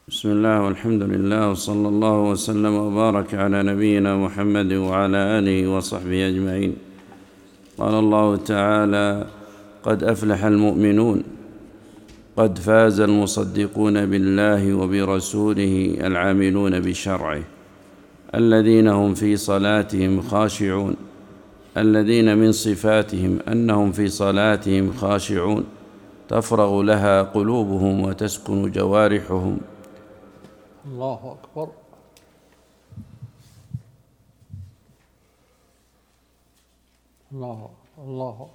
بسم الله والحمد لله وصلى الله وسلم وبارك على نبينا محمد وعلى آله وصحبه أجمعين. قال الله تعالى: قد أفلح المؤمنون، قد فاز المصدقون بالله وبرسوله العاملون بشرعه، الذين هم في صلاتهم خاشعون، الذين من صفاتهم أنهم في صلاتهم خاشعون تفرغ لها قلوبهم وتسكن جوارحهم. الله أكبر. الله.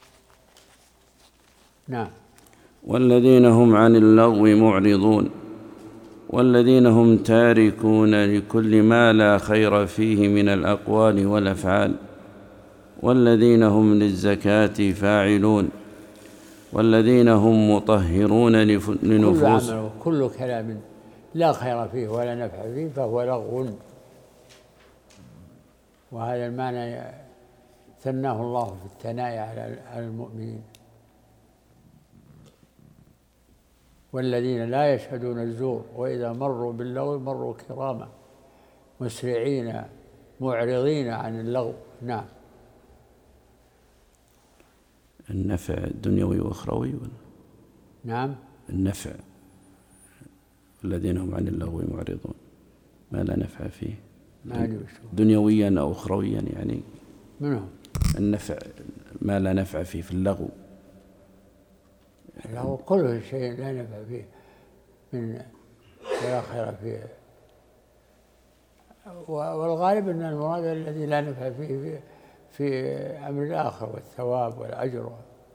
نعم. والذين هم عن اللغو معرضون، والذين هم تاركون لكل ما لا خير فيه من الأقوال والأفعال، والذين هم للزكاة فاعلون، والذين هم مطهرون لنفوسهم. كل كلام لا خير فيه ولا نفع فيه فهو لغو، وهذا المعنى ثناه الله في الثناء على المؤمنين. والذين لا يشهدون الزور وإذا مروا باللغو مروا كراما مسرعين معرضين عن اللغو. نعم. النفع دنيوي وأخروي. نعم. النفع الذين هم عن اللغو معرضون، ما لا نفع فيه، دنيويا أو أخرويا يعني. منهم النفع ما لا نفع فيه في اللغو. اللغو كل شيء لا نفع فيه من ولا خير فيه، والغالب أن المراد الذي لا نفع فيه في أمر الآخر والثواب والأجر.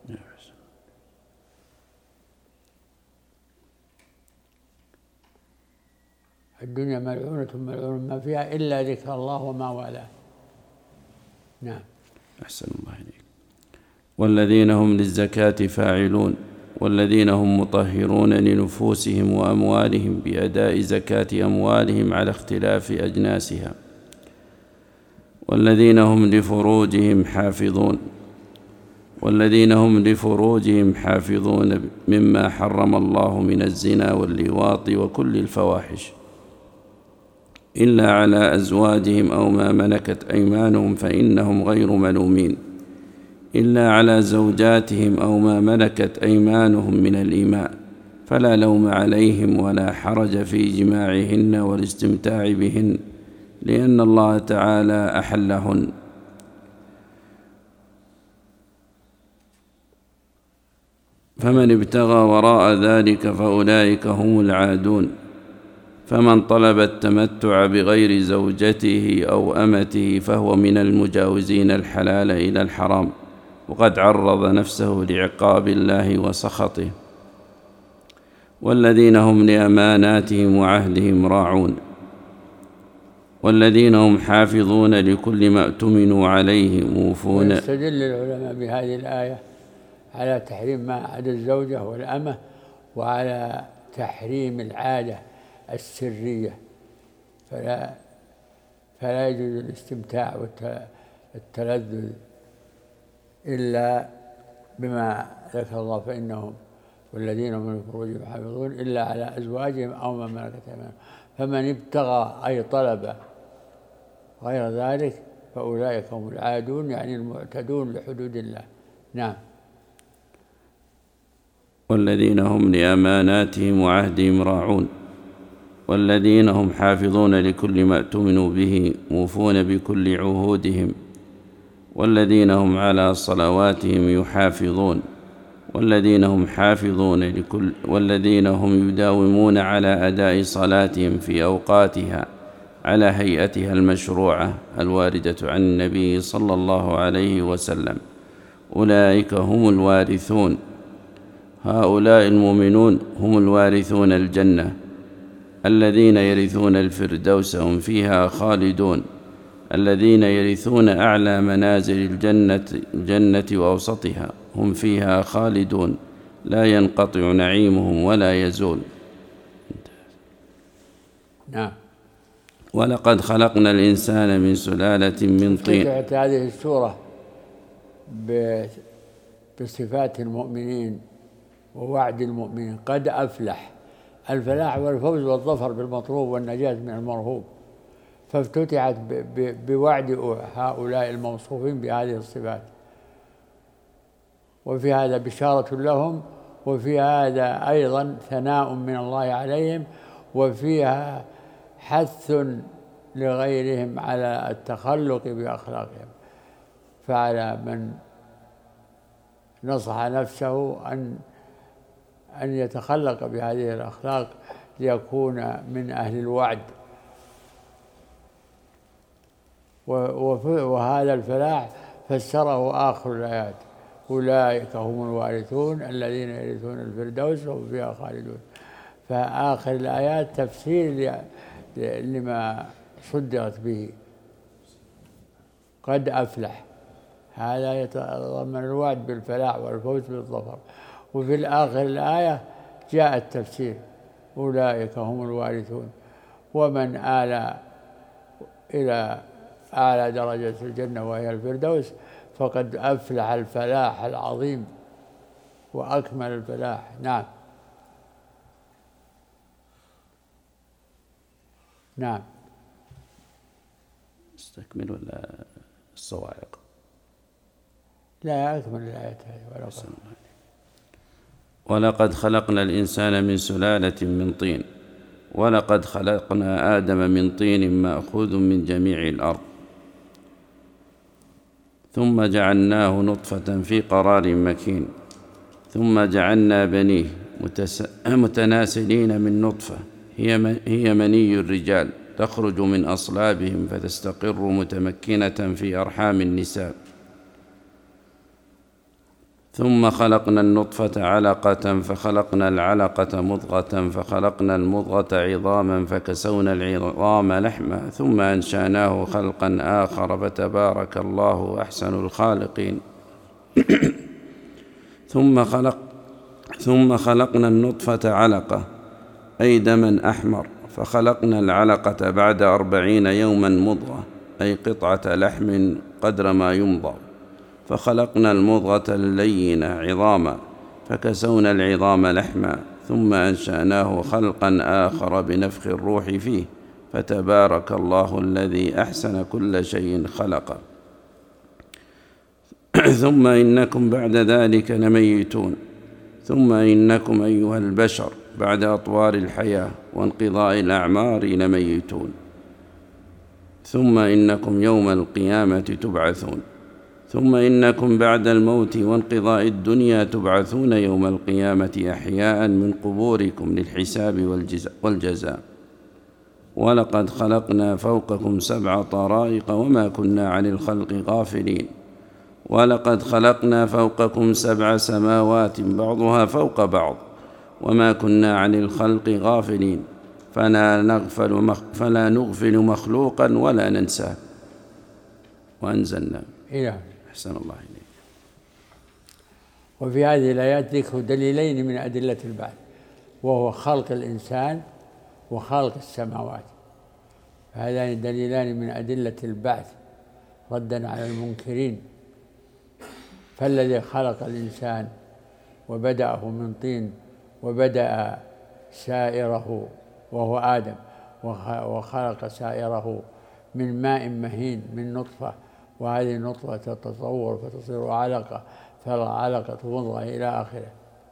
الدنيا ملعونة ما فيها إلا ذكر الله وما والاه. نعم. أحسن الله إليك. والذين هم للزكاة فاعلون، والذين هم مطهرون لنفوسهم وأموالهم بأداء زكاة أموالهم على اختلاف أجناسها، والذين هم لفروجهم حافظون، والذين هم لفروجهم حافظون مما حرم الله من الزنا واللواط وكل الفواحش، إلا على أزواجهم أو ما ملكت أيمانهم فإنهم غير ملومين، إلا على زوجاتهم أو ما ملكت أيمانهم من الإماء فلا لوم عليهم ولا حرج في جماعهن والاستمتاع بهن، لأن الله تعالى أحلهن. فمن ابتغى وراء ذلك فأولئك هم العادون. فمن طلب التمتع بغير زوجته أو أمته فهو من المجاوزين الحلال إلى الحرام، وقد عرض نفسه لعقاب الله وسخطه. والذين هم لأماناتهم وعهدهم راعون، والذين هم حافظون لكل ما اؤتمنوا عليه موفون. يستدل العلماء بهذه الآية على تحريم ما عدا الزوجة والأمة، وعلى تحريم العادة السرية، فلا يجوز الاستمتاع والتلذذ إلا بما ذكر الله، فإنهم والذين هم لفروجهم حافظون إلا على أزواجهم أو ما ملكت أيمانهم. فمن ابتغى أي طلب غير ذلك فأولئك هم العادون، يعني المعتدون لحدود الله. نعم. والذين هم لأماناتهم وعهدهم راعون، والذين هم حافظون لكل ما اؤتمنوا به موفون بكل عهودهم، والذين هم على صلواتهم يحافظون، والذين هم حافظون والذين هم يداومون على أداء صلاتهم في أوقاتها على هيئتها المشروعة الواردة عن النبي صلى الله عليه وسلم، أولئك هم الوارثون. هؤلاء المؤمنون هم الوارثون الجنة، الذين يرثون الفردوس هم فيها خالدون، الذين يرثون أعلى منازل الجنة وأوسطها هم فيها خالدون، لا ينقطع نعيمهم ولا يزول. نعم. ولقد خلقنا الإنسان من سلالة من طين. فتحت هذه السورة بصفات المؤمنين ووعد المؤمنين. قد أفلح الفلاح والفوز والظفر بالمطلوب والنجاة من المرهوب، فافتتحت بوعد هؤلاء الموصوفين بهذه الصفات، وفي هذا بشارة لهم، وفي هذا أيضا ثناء من الله عليهم، وفيها حث لغيرهم على التخلق بأخلاقهم. فعلى من نصح نفسه أن يتخلق بهذه الأخلاق ليكون من أهل الوعد. وهذا الفلاح فسره آخر الآيات: أولئك هم الوارثون الذين يرثون الفردوس وهم فيها خالدون. فآخر الآيات تفسير لما صدقت به، قد أفلح، هذا يتضمن الوعد بالفلاح والفوز بالظفر. وفي الآخر الآية جاء التفسير: أولئك هم الوارثون، ومن آل إلى أعلى درجة الجنة وهي الفردوس فقد أفلح الفلاح العظيم وأكمل الفلاح. نعم. نعم. استكمل ولا الصواعق؟ لا، أكمل الآية هذه. ولقد خلقنا الإنسان من سلالة من طين، ولقد خلقنا آدم من طين مأخوذ من جميع الأرض، ثم جعلناه نطفة في قرار مكين، ثم جعلنا بنيه متناسلين من نطفة هي مني الرجال تخرج من أصلابهم فتستقر متمكنة في أرحام النساء، ثم خلقنا النطفة علقة فخلقنا العلقة مضغة فخلقنا المضغة عظاما فكسونا العظام لحما ثم أنشأناه خلقا آخر فتبارك الله أحسن الخالقين. ثم خلقنا النطفة علقة أي دما أحمر، فخلقنا العلقة بعد 40 يوما مضغة أي قطعة لحم قدر ما يمضغ، فخلقنا المضغة اللينة عظاما فكسونا العظام لحما ثم أنشأناه خلقا آخر بنفخ الروح فيه، فتبارك الله الذي أحسن كل شيء خلق. ثم إنكم بعد ذلك لميتون، ثم إنكم أيها البشر بعد أطوار الحياة وانقضاء الأعمار لميتون، ثم إنكم يوم القيامة تبعثون، ثم إنكم بعد الموت وانقضاء الدنيا تبعثون يوم القيامة أحياء من قبوركم للحساب والجزاء. ولقد خلقنا فوقكم 7 طرائق وما كنا عن الخلق غافلين، ولقد خلقنا فوقكم 7 سماوات بعضها فوق بعض وما كنا عن الخلق غافلين، فلا نغفل مخلوقا ولا ننساه. وأنزلنا. أحسن الله إليك. وفي هذه الآيات ذكر دليلين من أدلة البعث، وهو خلق الإنسان وخلق السماوات، هذان دليلان من أدلة البعث ردا على المنكرين. فالذي خلق الإنسان وبدأه من طين وبدأ سائره وهو آدم، وخلق سائره من ماء مهين من نطفة، وهذه النطفة تتطور فتصير علقة، فالعلقة مضغة إلى آخره.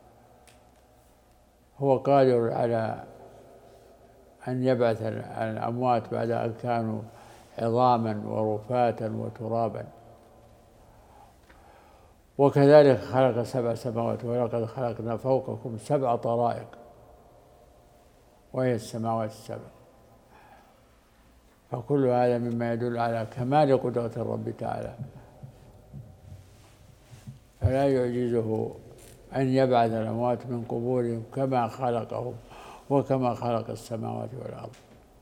هو قادر على أن يبعث الأموات بعد أن كانوا عظاما ورفاتا وترابا. وكذلك خلق 7 سماوات، ولقد خلقنا فوقكم 7 طرائق وهي السماوات ال7. فكل هذا مما يدل على كمال قدرة الرب تعالى، فلا يعجزه أن يبعث الأموات من قبورهم كما خلقهم وكما خلق السماوات والأرض.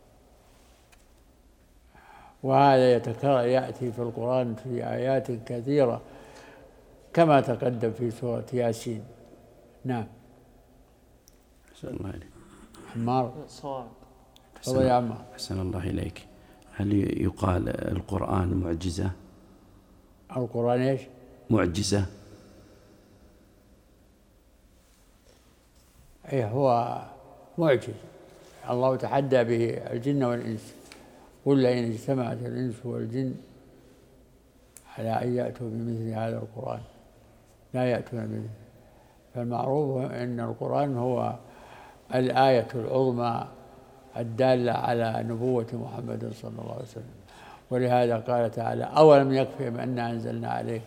وهذا يأتي في القرآن في آيات كثيرة كما تقدم في سورة ياسين. نعم. أحسن الله إليك. عمار. تفضل يا عمار. أحسن الله إليك. هل يقال القرآن معجزة؟ القرآن إيش؟ معجزة. أي هو معجز. الله تحدى به الجن والإنس، قل لئن اجتمعت الإنس والجن على أن يأتوا بمثل هذا القرآن لا يأتون بمثله. فالمعروف أن القرآن هو الآية العظمى الدالة على نبوة محمد صلى الله عليه وسلم. ولهذا قال تعالى: أولم يكفهم أنا أنزلنا عليك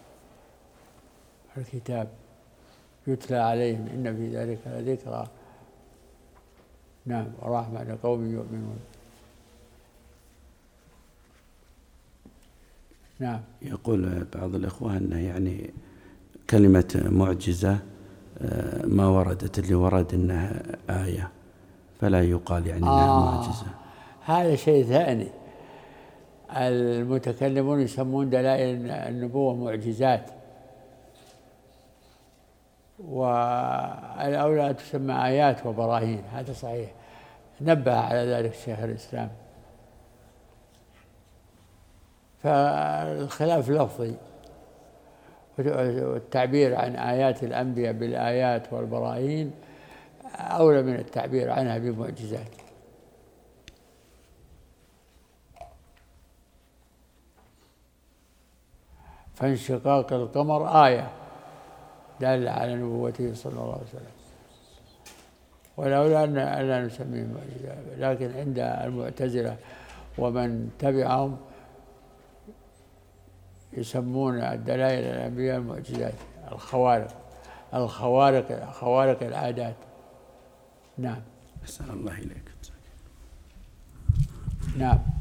الكتاب يتلى عليهم إن في ذلك لذكرى نعم ورحمة لقوم يؤمنون. نعم. يقول بعض الإخوة أنه يعني كلمة معجزة ما وردت، اللي ورد أنها آية، فلا يقال يعني أنها معجزة. هذا شيء ثاني. المتكلمون يسمون دلائل النبوة معجزات، والأولى تسمى آيات وبراهين. هذا صحيح، نبه على ذلك شيخ الإسلام. فالخلاف لفظي، والتعبير عن آيات الأنبياء بالآيات والبراهين أولى من التعبير عنها بمعجزات. فانشقاق القمر آية دالة على نبوته صلى الله عليه وسلم، ولولا أن لا نسميه معجزة. لكن عند المعتزلة ومن تبعهم يسمون الدلائل الأنبياء المعجزات، خوارق العادات. نعم. أحسن الله إليك. نعم.